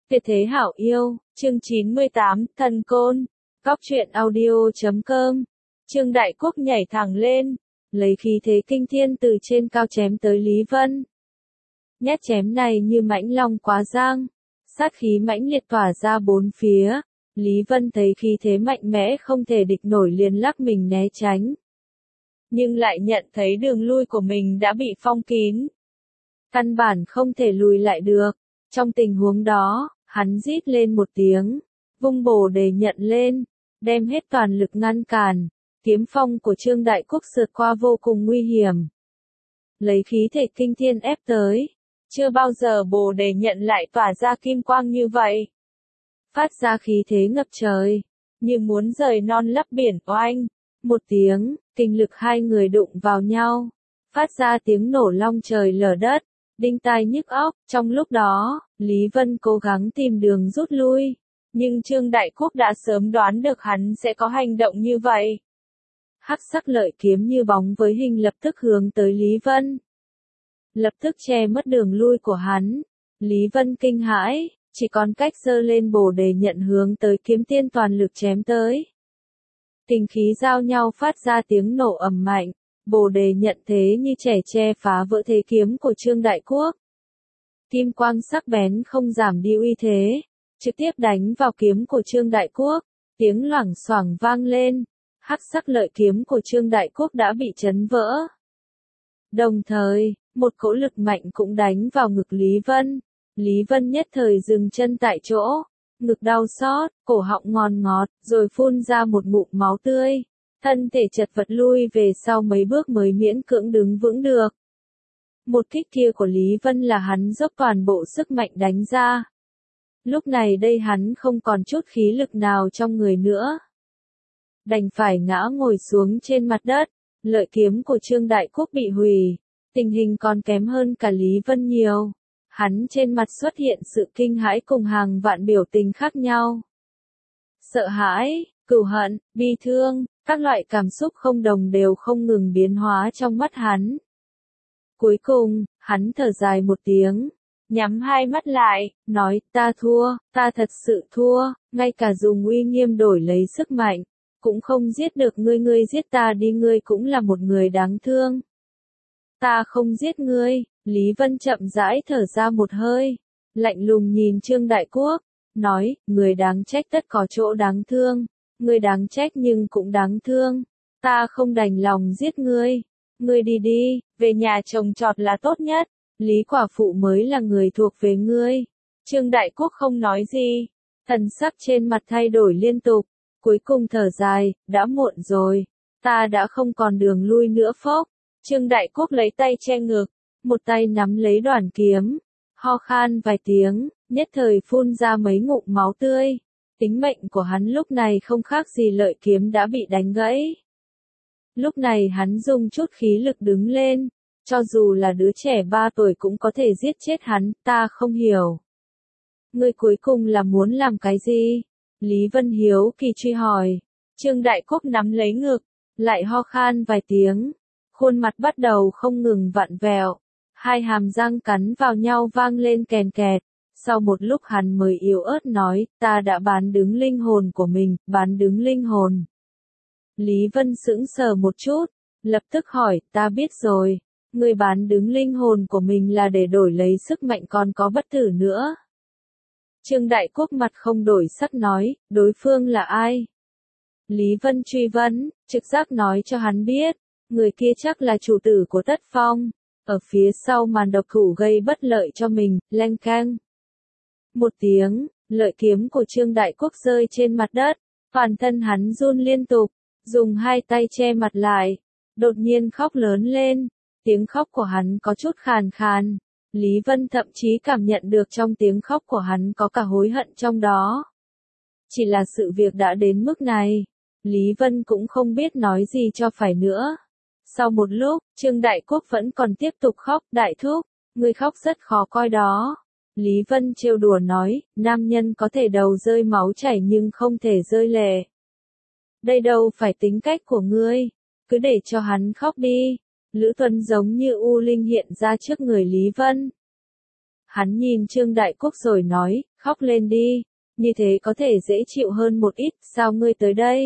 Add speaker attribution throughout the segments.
Speaker 1: Tuyệt thế hảo yêu, chương 98, thần côn, góc truyện audio.com, Trương Đại Quốc nhảy thẳng lên, lấy khí thế kinh thiên từ trên cao chém tới Lý Vân. Nhát chém này như mãnh long quá giang, sát khí mãnh liệt tỏa ra bốn phía, Lý Vân thấy khí thế mạnh mẽ không thể địch nổi liền lắc mình né tránh. Nhưng lại nhận thấy đường lui của mình đã bị phong kín. Căn bản không thể lùi lại được. Trong tình huống đó, hắn rít lên một tiếng, vung bồ đề nhận lên, đem hết toàn lực ngăn cản, kiếm phong của Trương Đại Quốc sượt qua vô cùng nguy hiểm. Lấy khí thể kinh thiên ép tới, chưa bao giờ bồ đề nhận lại tỏa ra kim quang như vậy. Phát ra khí thế ngập trời, như muốn rời non lấp biển oanh, một tiếng, kinh lực hai người đụng vào nhau, phát ra tiếng nổ long trời lở đất. Đinh tai nhức óc, trong lúc đó, Lý Vân cố gắng tìm đường rút lui, nhưng Trương Đại Quốc đã sớm đoán được hắn sẽ có hành động như vậy. Hắc sắc lợi kiếm như bóng với hình lập tức hướng tới Lý Vân. Lập tức che mất đường lui của hắn. Lý Vân kinh hãi, chỉ còn cách giơ lên bồ đề nhận hướng tới kiếm tiên toàn lực chém tới. Kinh khí giao nhau phát ra tiếng nổ ầm mạnh. Bồ đề nhận thế như trẻ tre phá vỡ thế kiếm của Trương Đại Quốc. Kim quang sắc bén không giảm đi uy thế, trực tiếp đánh vào kiếm của Trương Đại Quốc, tiếng loảng xoảng vang lên, hắc sắc lợi kiếm của Trương Đại Quốc đã bị chấn vỡ. Đồng thời, một cỗ lực mạnh cũng đánh vào ngực Lý Vân. Lý Vân nhất thời dừng chân tại chỗ, ngực đau xót, cổ họng ngon ngọt, rồi phun ra một ngụm máu tươi. Thân thể chật vật lui về sau mấy bước mới miễn cưỡng đứng vững được. Một kích kia của Lý Vân là hắn dốc toàn bộ sức mạnh đánh ra. Lúc này đây hắn không còn chút khí lực nào trong người nữa. Đành phải ngã ngồi xuống trên mặt đất, lợi kiếm của Trương Đại Quốc bị hủy. Tình hình còn kém hơn cả Lý Vân nhiều. Hắn trên mặt xuất hiện sự kinh hãi cùng hàng vạn biểu tình khác nhau. Sợ hãi, cừu hận, bi thương. Các loại cảm xúc không đồng đều không ngừng biến hóa trong mắt hắn. Cuối cùng, hắn thở dài một tiếng, nhắm hai mắt lại, nói, ta thua, ta thật sự thua, ngay cả dùng uy nghiêm đổi lấy sức mạnh, cũng không giết được ngươi, ngươi giết ta đi, ngươi cũng là một người đáng thương. Ta không giết ngươi, Lý Vân chậm rãi thở ra một hơi, lạnh lùng nhìn Trương Đại Quốc, nói, người đáng trách tất có chỗ đáng thương. Ngươi đáng trách nhưng cũng đáng thương. Ta không đành lòng giết ngươi. Ngươi đi đi, về nhà trồng trọt là tốt nhất. Lý quả phụ mới là người thuộc về ngươi. Trương Đại Quốc không nói gì. Thần sắc trên mặt thay đổi liên tục. Cuối cùng thở dài, đã muộn rồi. Ta đã không còn đường lui nữa phốc. Trương Đại Quốc lấy tay che ngực. Một tay nắm lấy đoản kiếm. Ho khan vài tiếng, nhất thời phun ra mấy ngụm máu tươi. Tính mệnh của hắn lúc này không khác gì lợi kiếm đã bị đánh gãy. Lúc này hắn dùng chút khí lực đứng lên, cho dù là đứa trẻ 3 tuổi cũng có thể giết chết hắn, ta không hiểu. Ngươi cuối cùng là muốn làm cái gì? Lý Vân hiếu kỳ truy hỏi. Trương Đại Quốc nắm lấy ngực, lại ho khan vài tiếng, khuôn mặt bắt đầu không ngừng vặn vẹo, hai hàm răng cắn vào nhau vang lên kèn kẹt. Sau một lúc hắn mới yếu ớt nói, ta đã bán đứng linh hồn của mình, bán đứng linh hồn. Lý Vân sững sờ một chút, lập tức hỏi, ta biết rồi, ngươi bán đứng linh hồn của mình là để đổi lấy sức mạnh còn có bất tử nữa. Trương Đại Quốc mặt không đổi sắc nói, đối phương là ai? Lý Vân truy vấn, trực giác nói cho hắn biết, người kia chắc là chủ tử của Tất Phong, ở phía sau màn độc thủ gây bất lợi cho mình, leng keng. Một tiếng, lợi kiếm của Trương Đại Quốc rơi trên mặt đất, toàn thân hắn run liên tục, dùng hai tay che mặt lại, đột nhiên khóc lớn lên, tiếng khóc của hắn có chút khàn khàn, Lý Vân thậm chí cảm nhận được trong tiếng khóc của hắn có cả hối hận trong đó. Chỉ là sự việc đã đến mức này, Lý Vân cũng không biết nói gì cho phải nữa. Sau một lúc, Trương Đại Quốc vẫn còn tiếp tục khóc, đại thúc, người khóc rất khó coi đó. Lý Vân trêu đùa nói, nam nhân có thể đầu rơi máu chảy nhưng không thể rơi lệ. Đây đâu phải tính cách của ngươi, cứ để cho hắn khóc đi. Lữ Tuấn giống như U Linh hiện ra trước người Lý Vân. Hắn nhìn Trương Đại Quốc rồi nói, khóc lên đi, như thế có thể dễ chịu hơn một ít, sao ngươi tới đây?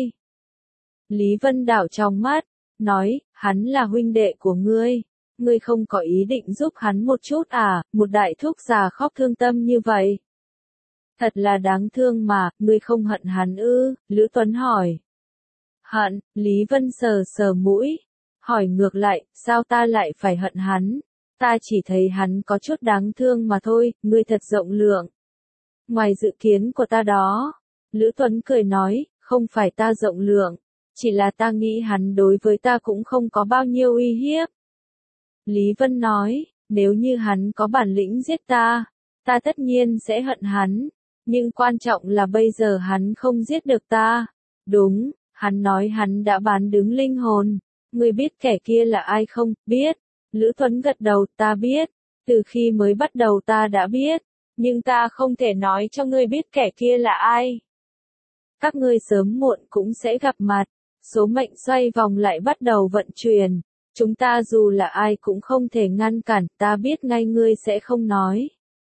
Speaker 1: Lý Vân đảo trong mắt, nói, hắn là huynh đệ của ngươi không có ý định giúp hắn một chút à, một đại thúc già khóc thương tâm như vậy. Thật là đáng thương mà, ngươi không hận hắn ư, Lữ Tuấn hỏi. Hận, Lý Vân sờ sờ mũi, hỏi ngược lại, sao ta lại phải hận hắn? Ta chỉ thấy hắn có chút đáng thương mà thôi, ngươi thật rộng lượng. Ngoài dự kiến của ta đó, Lữ Tuấn cười nói, không phải ta rộng lượng, chỉ là ta nghĩ hắn đối với ta cũng không có bao nhiêu uy hiếp. Lý Vân nói, nếu như hắn có bản lĩnh giết ta tất nhiên sẽ hận hắn, nhưng quan trọng là bây giờ hắn không giết được ta. Đúng, hắn nói hắn đã bán đứng linh hồn. Ngươi biết kẻ kia là ai không? Biết. Lữ Tuấn gật đầu, ta biết. Từ khi mới bắt đầu ta đã biết, nhưng ta không thể nói cho ngươi biết kẻ kia là ai. Các ngươi sớm muộn cũng sẽ gặp mặt, số mệnh xoay vòng lại bắt đầu vận chuyển. Chúng ta dù là ai cũng không thể ngăn cản, ta biết ngay ngươi sẽ không nói.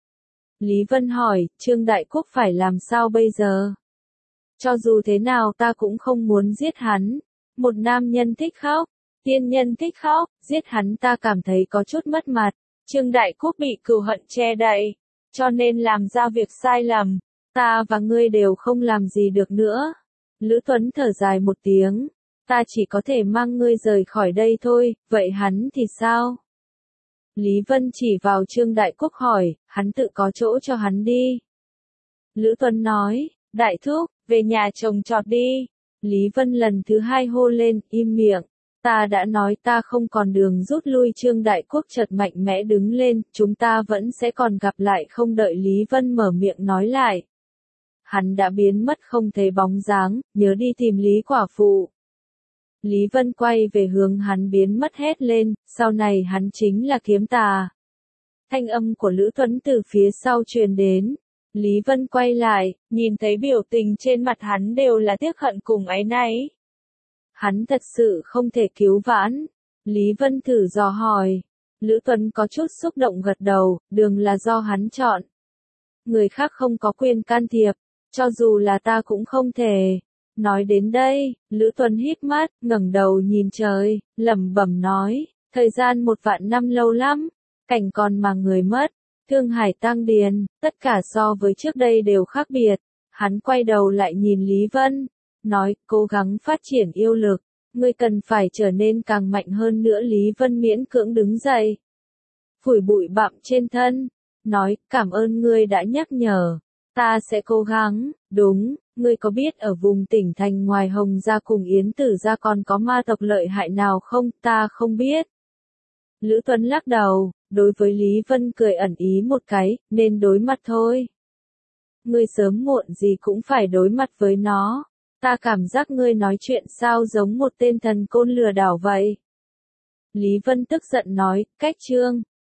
Speaker 1: Lý Vân hỏi, Trương Đại Quốc phải làm sao bây giờ? Cho dù thế nào ta cũng không muốn giết hắn. Một nam nhân thích khóc, tiên nhân thích khóc, giết hắn ta cảm thấy có chút mất mặt. Trương Đại Quốc bị cừu hận che đậy, cho nên làm ra việc sai lầm. Ta và ngươi đều không làm gì được nữa. Lữ Tuấn thở dài một tiếng. Ta chỉ có thể mang ngươi rời khỏi đây thôi, vậy hắn thì sao? Lý Vân chỉ vào Trương Đại Quốc hỏi, hắn tự có chỗ cho hắn đi. Lữ Tuấn nói, Đại Thúc, về nhà trồng trọt đi. Lý Vân lần thứ hai hô lên, im miệng. Ta đã nói ta không còn đường rút lui. Trương Đại Quốc chợt mạnh mẽ đứng lên, chúng ta vẫn sẽ còn gặp lại. Không đợi Lý Vân mở miệng nói lại, hắn đã biến mất không thấy bóng dáng, nhớ đi tìm Lý quả phụ. Lý Vân quay về hướng hắn biến mất hét lên, sau này hắn chính là kiếm tà. Thanh âm của Lữ Tuấn từ phía sau truyền đến. Lý Vân quay lại, nhìn thấy biểu tình trên mặt hắn đều là tiếc hận cùng áy náy. Hắn thật sự không thể cứu vãn. Lý Vân thử dò hỏi. Lữ Tuấn có chút xúc động gật đầu, đường là do hắn chọn. Người khác không có quyền can thiệp, cho dù là ta cũng không thể. Nói đến đây, Lữ Tuấn híp mắt, ngẩng đầu nhìn trời, lẩm bẩm nói, thời gian 1.000 năm lâu lắm, cảnh còn mà người mất, thương hải tang điền, tất cả so với trước đây đều khác biệt. Hắn quay đầu lại nhìn Lý Vân, nói, cố gắng phát triển yêu lực, ngươi cần phải trở nên càng mạnh hơn nữa. Lý Vân miễn cưỡng đứng dậy, phủi bụi bặm trên thân, nói, cảm ơn ngươi đã nhắc nhở, ta sẽ cố gắng. Đúng, ngươi có biết ở vùng tỉnh thành ngoài Hồng Gia cùng Yến Tử Gia còn có ma tộc lợi hại nào không? Ta không biết. Lữ Tuấn lắc đầu, đối với Lý Vân cười ẩn ý một cái, nên đối mặt thôi. Ngươi sớm muộn gì cũng phải đối mặt với nó. Ta cảm giác ngươi nói chuyện sao giống một tên thần côn lừa đảo vậy. Lý Vân tức giận nói, cách Trương